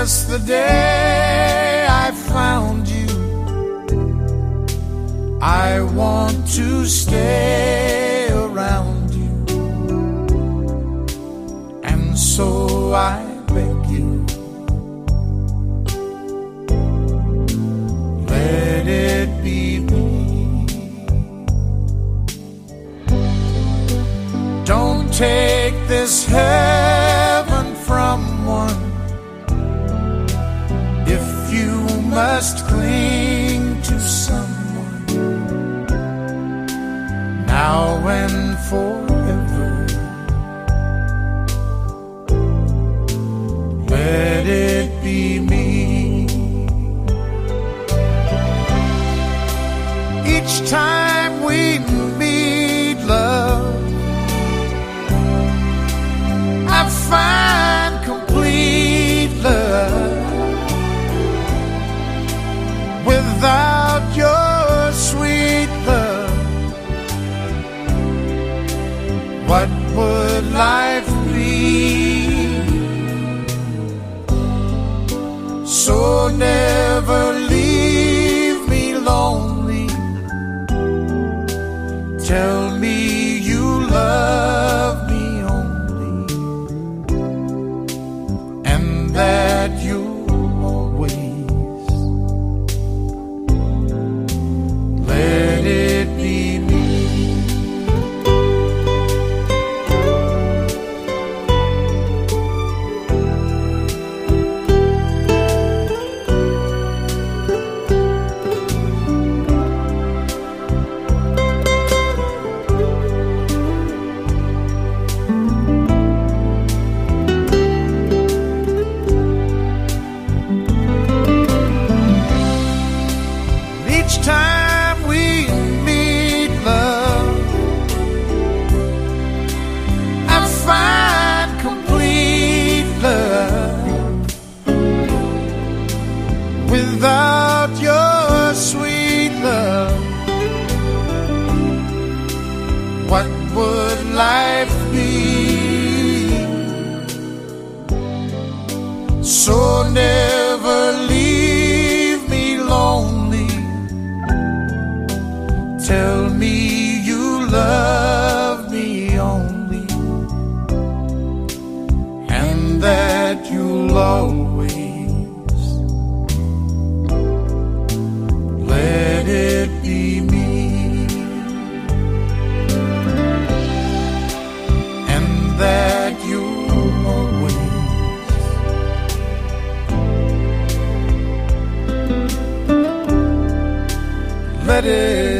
since the day I found you. I want to stay around you, and so I beg you, let it be me. Don't take this heaven from one if you must cling to someone now and forever. Let it be me. Each time we meet, love, I find complete love. Without your sweet love, what would life be? So never leave me lonely. Tell me you love me only, and that you'll always let it be me. Each time we meet, love, I find complete love. Without your sweet love, what would life be? So never leave me lonely. Tell me you love me only, and that you'll always let it be me, and that you'll always let it